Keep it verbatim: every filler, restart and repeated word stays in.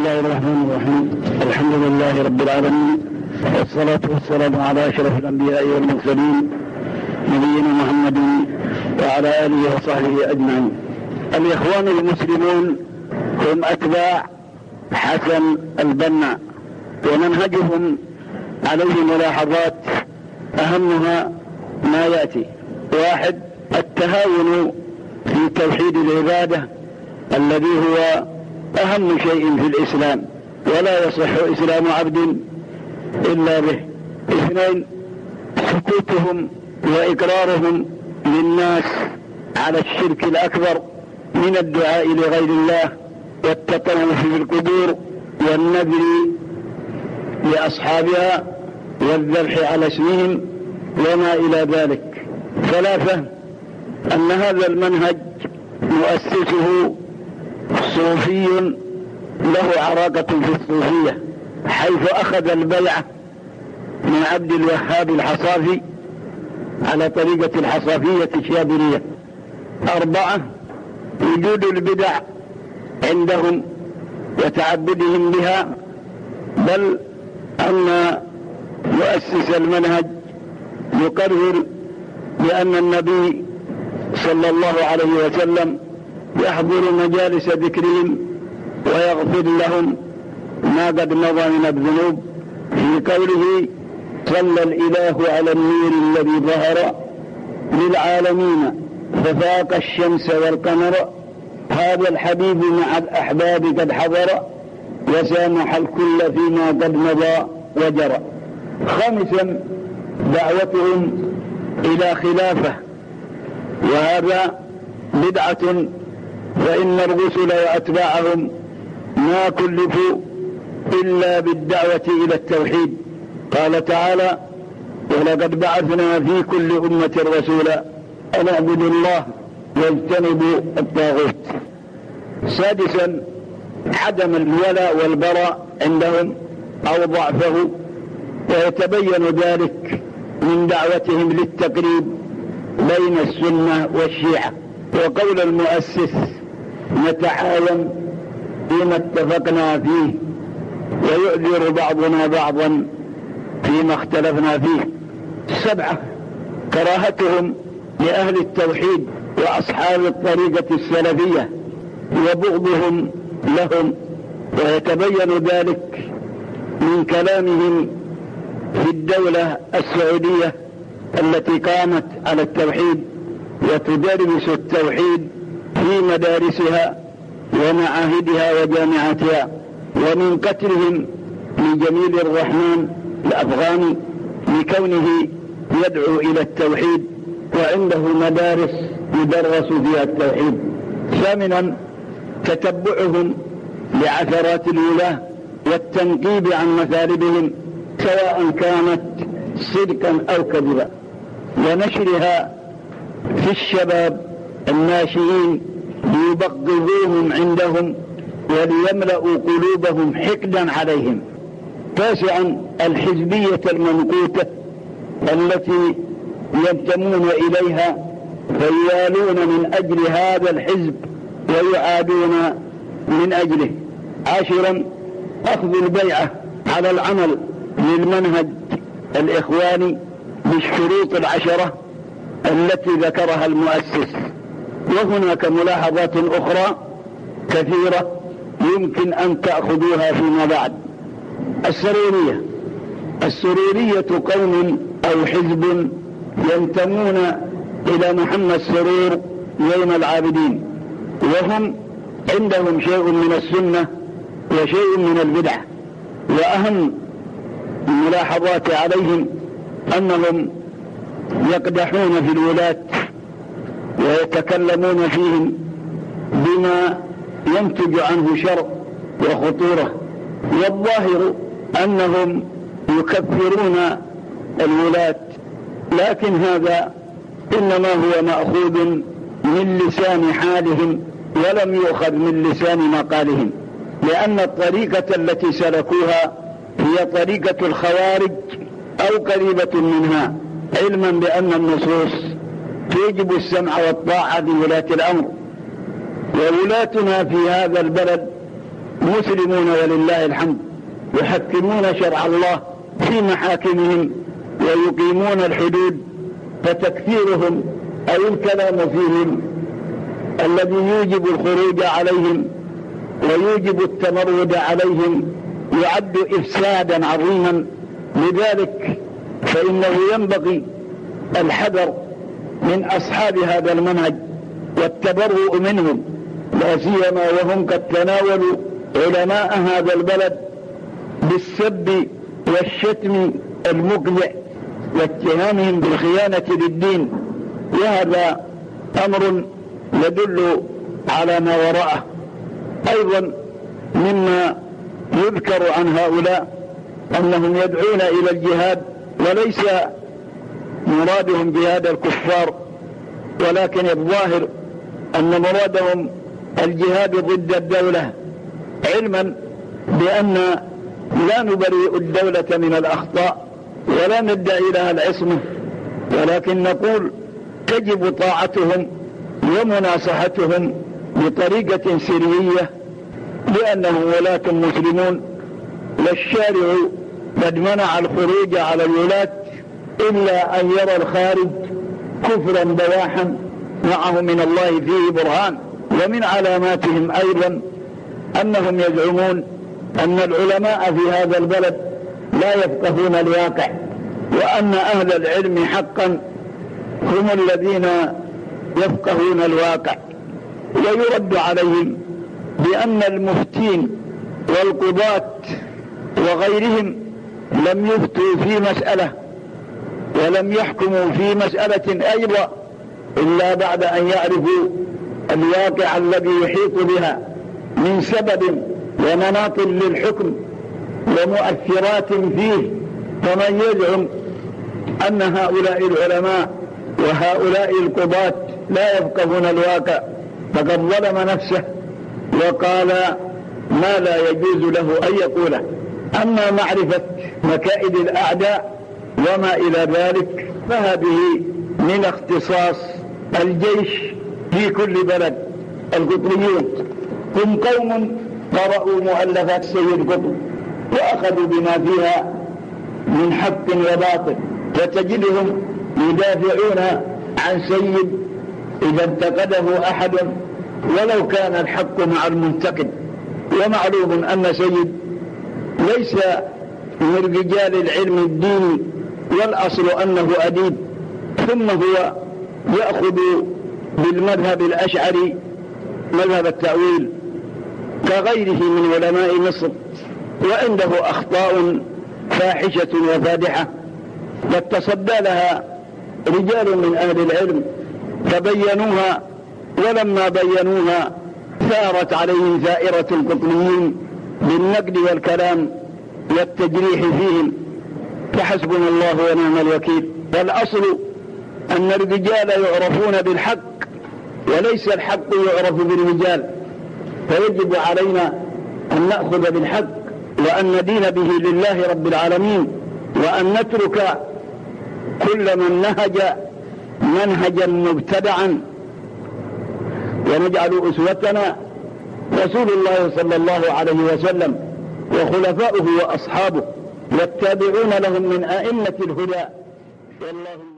الله الرحمن الرحيم. الحمد لله رب العالمين، والصلاة والسلام على أشرف الأنبياء والمرسلين نبينا محمد وعلى آله وصحبه أجمعين. الإخوان المسلمون هم أتباع حسن البنا، ومنهجهم عليه ملاحظات أهمها ما يأتي: واحد، التهاون في توحيد العبادة الذي هو أهم شيء في الإسلام، ولا يصح إسلام عبد إلا به. اثنين، سكوتهم وإقرارهم للناس على الشرك الأكبر من الدعاء لغير الله والتطرف في القبور والنذر لأصحابها والذبح على اسمهم وما إلى ذلك. ثلاثة، أن هذا المنهج مؤسسه صوفي له عراقة في الصوفية، حيث أخذ البيعة من عبد الوهاب الحصافي على طريقة الحصافية الشاذلية. أربعة، وجود البدع عندهم وتعبدهم بها، بل أن مؤسس المنهج يقرر بأن النبي صلى الله عليه وسلم يحضر مجالس ذكرهم ويغفر لهم ما قد مضى من الذنوب، في قوله: صلى الإله على النور الذي ظهر للعالمين ففاق الشمس والقمر، هذا الحبيب مع الأحباب قد حضر وسامح الكل فيما قد مضى وجرى. خامسا، دعوتهم إلى خلافة، وهذا بدعة، فإن الرسل وأتباعهم ما كلفوا إلا بالدعوة إلى التوحيد. قال تعالى: ولقد بعثنا في كل أمة رسولا أن اعبدوا الله واجتنبوا الطاغوت. سادسا، عدم الولاء والبراء عندهم أو ضعفه، ويتبين ذلك من دعوتهم للتقريب بين السنة والشيعة. وقول المؤسس: نتعاون فيما اتفقنا فيه ويؤذر بعضنا بعضا فيما اختلفنا فيه. سبعة، كراهتهم لأهل التوحيد وأصحاب الطريقة السلفية وبغضهم لهم، ويتبين ذلك من كلامهم في الدولة السعودية التي قامت على التوحيد وتدرس التوحيد في مدارسها ومعاهدها وجامعاتها، ومن قتلهم لجميل الرحمن الأفغاني لكونه يدعو إلى التوحيد وعنده مدارس يدرس فيها التوحيد. ثامنا، تتبعهم لعثرات الولاة والتنقيب عن مثالبهم سواء كانت صدقا أو كذبا، ونشرها في الشباب الناشئين ليبغضوهم عندهم وليملأوا قلوبهم حقدا عليهم. تاسعا، الحزبية المنقوطة التي ينتمون إليها فيوالون من أجل هذا الحزب ويعادون من أجله. عاشرا، أخذ البيعة على العمل للمنهج الإخواني بالشروط العشرة التي ذكرها المؤسس. وهناك ملاحظات أخرى كثيرة يمكن أن تأخذوها فيما بعد. السرورية السرورية قوم أو حزب ينتمون إلى محمد سرور زين العابدين، وهم عندهم شيء من السنة وشيء من البدع. وأهم الملاحظات عليهم أنهم يقدحون في الولاة ويتكلمون فيهم بما ينتج عنه شر وخطورة، والظاهر أنهم يكفرون الولاة، لكن هذا إنما هو مأخوذ من لسان حالهم ولم يؤخذ من لسان مقالهم، لأن الطريقة التي سلكوها هي طريقة الخوارج أو قريبة منها، علما بأن النصوص تجب السمع والطاعة لولاة الأمر. وولاتنا في هذا البلد مسلمون ولله الحمد، يحكمون شرع الله في محاكمهم ويقيمون الحدود، فتكفيرهم أي الكلام فيهم الذي يوجب الخروج عليهم ويوجب التمرد عليهم يعد إفسادا عظيما. لذلك فإنه ينبغي الحذر من أصحاب هذا المنهج والتبرؤ منهم، لا سيما وهم قد تناولوا علماء هذا البلد بالسب والشتم المقلع واتهامهم بالخيانة للدين، وهذا أمر يدل على ما وراءه. أيضا مما يذكر عن هؤلاء أنهم يدعون إلى الجهاد، وليس مرادهم جهاد الكفار، ولكن الظاهر أن مرادهم الجهاد ضد الدولة، علما بأن لا نبرئ الدولة من الأخطاء ولا ندعي لها العصمة، ولكن نقول تجب طاعتهم ومناصحتهم بطريقة سرية، لأنهم ولاة مسلمون، والشارع قد منع الخروج على الولاة إلا أن يرى الخارج كفرا بواحا معه من الله فيه برهان. ومن علاماتهم أيضا أنهم يزعمون أن العلماء في هذا البلد لا يفقهون الواقع، وأن أهل العلم حقا هم الذين يفقهون الواقع. ويرد عليهم بأن المفتين والقضاة وغيرهم لم يفتوا في مسألة ولم يحكموا في مسألة أيضا إلا بعد أن يعرفوا الواقع الذي يحيط بها من سبب ومناط للحكم ومؤثرات فيه. فمن يزعم أن هؤلاء العلماء وهؤلاء القضاة لا يفقهون الواقع فقد ظلم نفسه وقال ما لا يجوز له أن يقوله. أما معرفة مكائد الأعداء وما إلى ذلك فهذه من اختصاص الجيش في كل بلد. القطريون هم قوم قرأوا مؤلفات سيد قطب وأخذوا بما فيها من حق وباطل، فتجدهم يدافعون عن سيد إذا انتقده أحد ولو كان الحق مع المنتقد. ومعلوم أن سيد ليس من رجال العلم الديني، والأصل أنه أديب، ثم هو يأخذ بالمذهب الأشعري مذهب التأويل كغيره من علماء مصر، وعنده أخطاء فاحشة وفادحة قد تصدى لها رجال من أهل العلم فبينوها، ولما بينوها ثارت عليهم ثائرة القطريين بالنقد والكلام والتجريح فيهم، فحسبنا الله ونعم الوكيل. فالأصل أن الرجال يعرفون بالحق وليس الحق يعرف بالرجال، فيجب علينا أن نأخذ بالحق وأن ندين به لله رب العالمين، وأن نترك كل من نهج منهجا مبتدعا، ونجعل أسوتنا رسول الله صلى الله عليه وسلم وخلفاؤه وأصحابه والتابعون لهم من أئمة الهدى. والله